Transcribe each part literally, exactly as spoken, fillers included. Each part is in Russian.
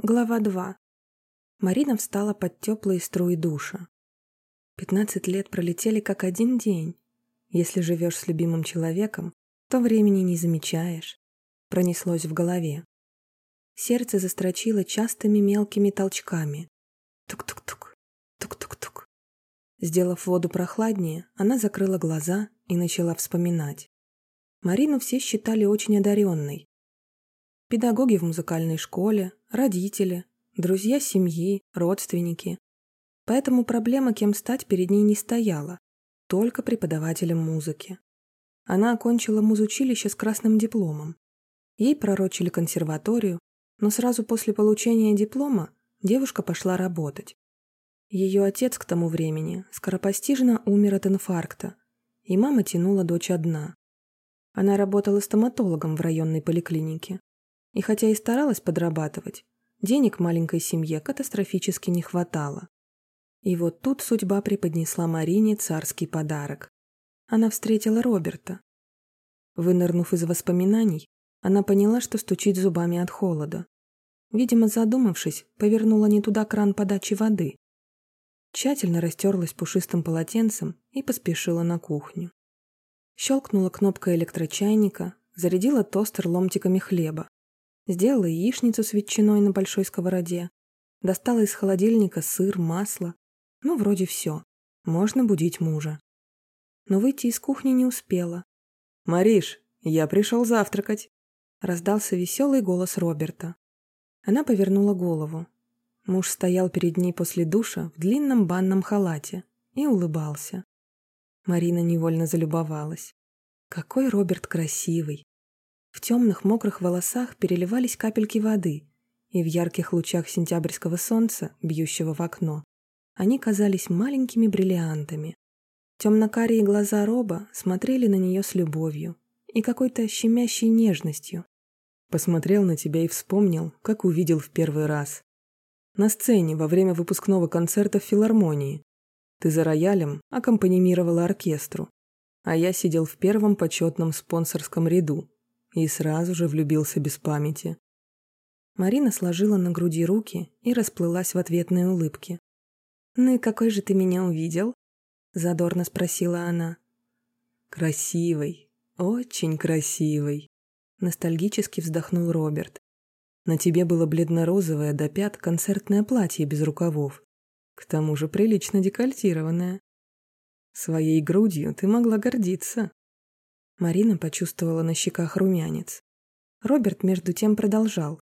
Глава два. Марина встала под теплые струи душа. Пятнадцать лет пролетели как один день. Если живешь с любимым человеком, то времени не замечаешь. Пронеслось в голове. Сердце застрочило частыми мелкими толчками. Тук-тук-тук, тук-тук-тук. Сделав воду прохладнее, она закрыла глаза и начала вспоминать. Марину все считали очень одаренной. Педагоги в музыкальной школе, родители, друзья семьи, родственники. Поэтому проблема, кем стать, перед ней не стояла, только преподавателем музыки. Она окончила музучилище с красным дипломом. Ей пророчили консерваторию, но сразу после получения диплома девушка пошла работать. Ее отец к тому времени скоропостижно умер от инфаркта, и мама тянула дочь одна. Она работала стоматологом в районной поликлинике. И хотя и старалась подрабатывать, денег маленькой семье катастрофически не хватало. И вот тут судьба преподнесла Марине царский подарок. Она встретила Роберта. Вынырнув из воспоминаний, она поняла, что стучит зубами от холода. Видимо, задумавшись, повернула не туда кран подачи воды. Тщательно растерлась пушистым полотенцем и поспешила на кухню. Щелкнула кнопка электрочайника, зарядила тостер ломтиками хлеба. Сделала яичницу с ветчиной на большой сковороде. Достала из холодильника сыр, масло. Ну, вроде все. Можно будить мужа. Но выйти из кухни не успела. «Мариш, я пришел завтракать!» Раздался веселый голос Роберта. Она повернула голову. Муж стоял перед ней после душа в длинном банном халате и улыбался. Марина невольно залюбовалась. Какой Роберт красивый! В темных мокрых волосах переливались капельки воды, и в ярких лучах сентябрьского солнца, бьющего в окно, они казались маленькими бриллиантами. Темно-карие глаза Роба смотрели на нее с любовью и какой-то щемящей нежностью. Посмотрел на тебя и вспомнил, как увидел в первый раз. На сцене во время выпускного концерта в филармонии. Ты за роялем аккомпанимировала оркестру, а я сидел в первом почетном спонсорском ряду. И сразу же влюбился без памяти. Марина сложила на груди руки и расплылась в ответной улыбке. «Ну и какой же ты меня увидел?» — задорно спросила она. «Красивый, очень красивый», — ностальгически вздохнул Роберт. «На тебе было бледно-розовое до пят концертное платье без рукавов, к тому же прилично декольтированное. Своей грудью ты могла гордиться». Марина почувствовала на щеках румянец. Роберт между тем продолжал.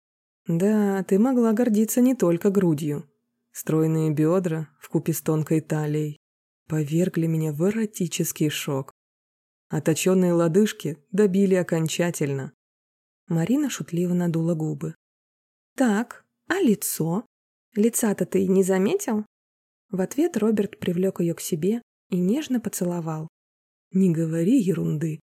«Да, ты могла гордиться не только грудью. Стройные бедра вкупе с тонкой талией повергли меня в эротический шок. А точеные лодыжки добили окончательно». Марина шутливо надула губы. «Так, а лицо? Лица-то ты не заметил?» В ответ Роберт привлек ее к себе и нежно поцеловал. «Не говори ерунды».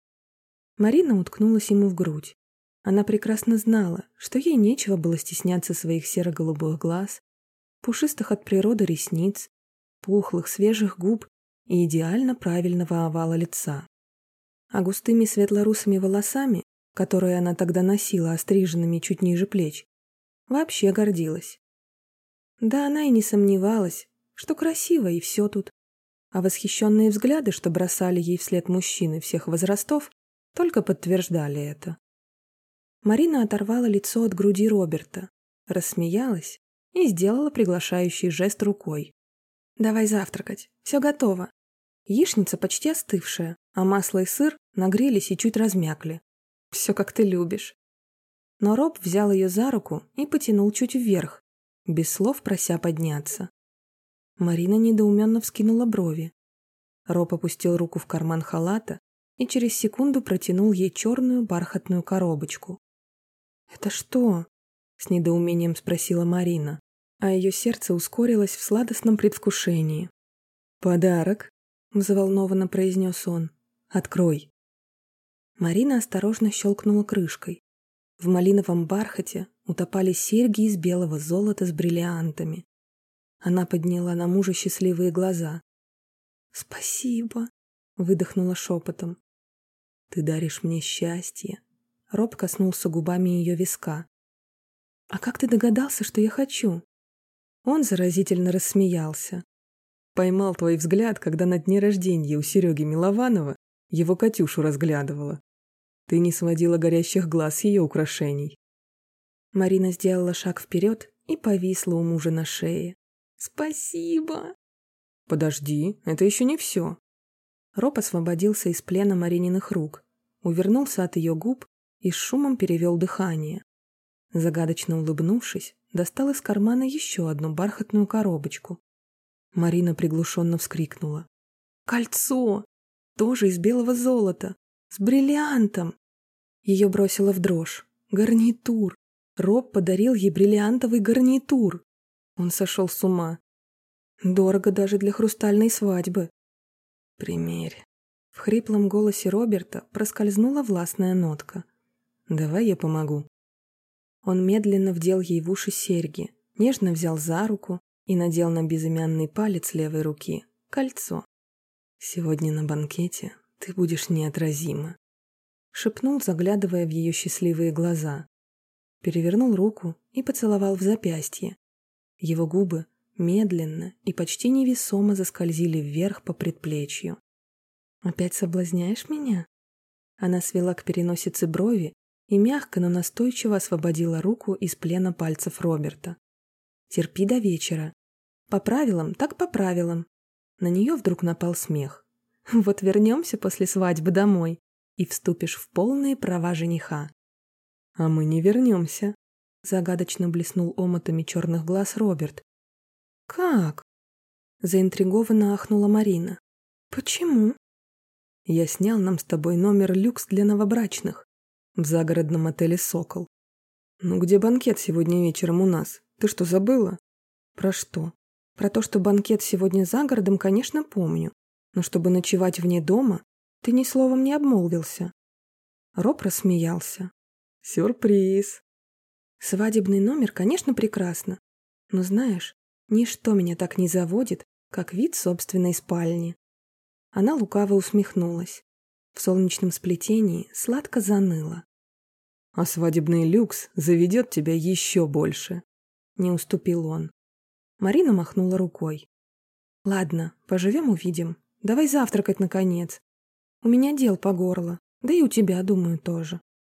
Марина уткнулась ему в грудь. Она прекрасно знала, что ей нечего было стесняться своих серо-голубых глаз, пушистых от природы ресниц, пухлых свежих губ и идеально правильного овала лица. А густыми светло-русыми волосами, которые она тогда носила остриженными чуть ниже плеч, вообще гордилась. Да она и не сомневалась, что красиво и все тут. А восхищенные взгляды, что бросали ей вслед мужчины всех возрастов, только подтверждали это. Марина оторвала лицо от груди Роберта, рассмеялась и сделала приглашающий жест рукой. «Давай завтракать, все готово. Яичница почти остывшая, а масло и сыр нагрелись и чуть размякли. Все как ты любишь». Но Роб взял ее за руку и потянул чуть вверх, без слов прося подняться. Марина недоуменно вскинула брови. Роб опустил руку в карман халата и через секунду протянул ей черную бархатную коробочку. «Это что?» — с недоумением спросила Марина, а ее сердце ускорилось в сладостном предвкушении. «Подарок», — взволнованно произнес он. «Открой». Марина осторожно щелкнула крышкой. В малиновом бархате утопали серьги из белого золота с бриллиантами. Она подняла на мужа счастливые глаза. «Спасибо», — выдохнула шепотом. «Ты даришь мне счастье». Роб коснулся губами ее виска. А как ты догадался, что я хочу?» Он заразительно рассмеялся. «Поймал твой взгляд, когда на дне рождения у Сереги Милованова его Катюшу разглядывала. Ты не сводила горящих глаз с ее украшений». Марина сделала шаг вперед и повисла у мужа на шее. «Спасибо!» «Подожди, это еще не все». Роб освободился из плена Марининых рук, увернулся от ее губ и с шумом перевел дыхание. Загадочно улыбнувшись, достал из кармана еще одну бархатную коробочку. Марина приглушенно вскрикнула. «Кольцо! Тоже из белого золота! С бриллиантом!» Ее бросило в дрожь. Гарнитур! Роб подарил ей бриллиантовый гарнитур! Он сошел с ума. Дорого даже для хрустальной свадьбы. «Примерь». В хриплом голосе Роберта проскользнула властная нотка. «Давай я помогу». Он медленно вдел ей в уши серьги, нежно взял за руку и надел на безымянный палец левой руки кольцо. «Сегодня на банкете ты будешь неотразима», — шепнул, заглядывая в ее счастливые глаза. Перевернул руку и поцеловал в запястье. Его губы медленно и почти невесомо заскользили вверх по предплечью. «Опять соблазняешь меня?» Она свела к переносице брови и мягко, но настойчиво освободила руку из плена пальцев Роберта. «Терпи до вечера. По правилам, так по правилам». На нее вдруг напал смех. «Вот вернемся после свадьбы домой и вступишь в полные права жениха». «А мы не вернемся», — загадочно блеснул омотами черных глаз Роберт. «Как?» — заинтригованно ахнула Марина. «Почему?» «Я снял нам с тобой номер люкс для новобрачных в загородном отеле «Сокол». Ну где банкет сегодня вечером у нас? Ты что, забыла?» «Про что? Про то, что банкет сегодня за городом, конечно, помню. Но чтобы ночевать вне дома, ты ни словом не обмолвился». Роб рассмеялся. «Сюрприз!» «Свадебный номер, конечно, прекрасно. Но знаешь, ничто меня так не заводит, как вид собственной спальни». Она лукаво усмехнулась. В солнечном сплетении сладко заныло. «А свадебный люкс заведет тебя еще больше», — не уступил он. Марина махнула рукой. «Ладно, поживем-увидим. Давай завтракать, наконец. У меня дел по горло, да и у тебя, думаю, тоже».